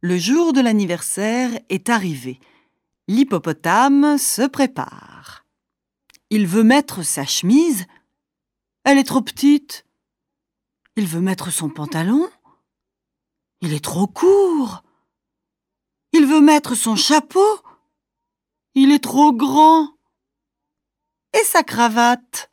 Le jour de l'anniversaire est arrivé. L'hippopotame se prépare. Il veut mettre sa chemise. Elle est trop petite. Il veut mettre son pantalon. Il est trop court. Il veut mettre son chapeau. Il est trop grand. Et sa cravate.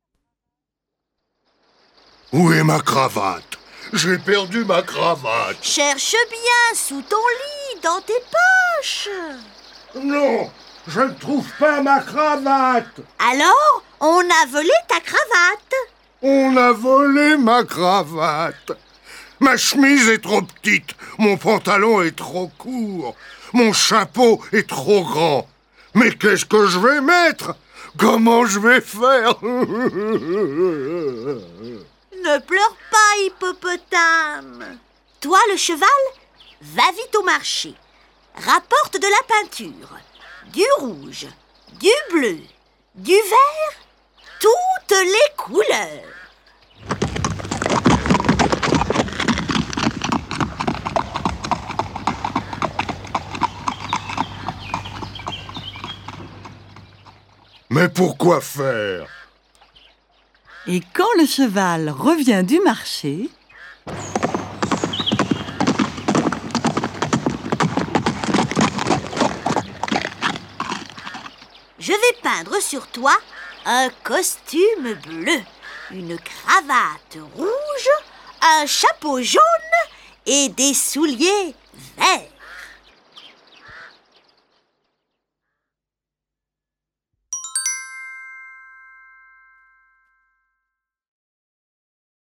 Où est ma cravate? J'ai perdu ma cravate. Cherche bien sous ton lit, dans tes poches. Non, je ne trouve pas ma cravate. Alors, on a volé ta cravate. On a volé ma cravate. Ma chemise est trop petite, mon pantalon est trop court, mon chapeau est trop grand. Mais qu'est-ce que je vais mettre? Comment je vais faire? Ne pleure pas, hippopotame. Toi, le cheval, va vite au marché. Rapporte de la peinture, du rouge, du bleu, du vert, toutes les couleurs. Mais pourquoi faire? Et quand le cheval revient du marché, Je vais peindre sur toi un costume bleu, une cravate rouge, un chapeau jaune et des souliers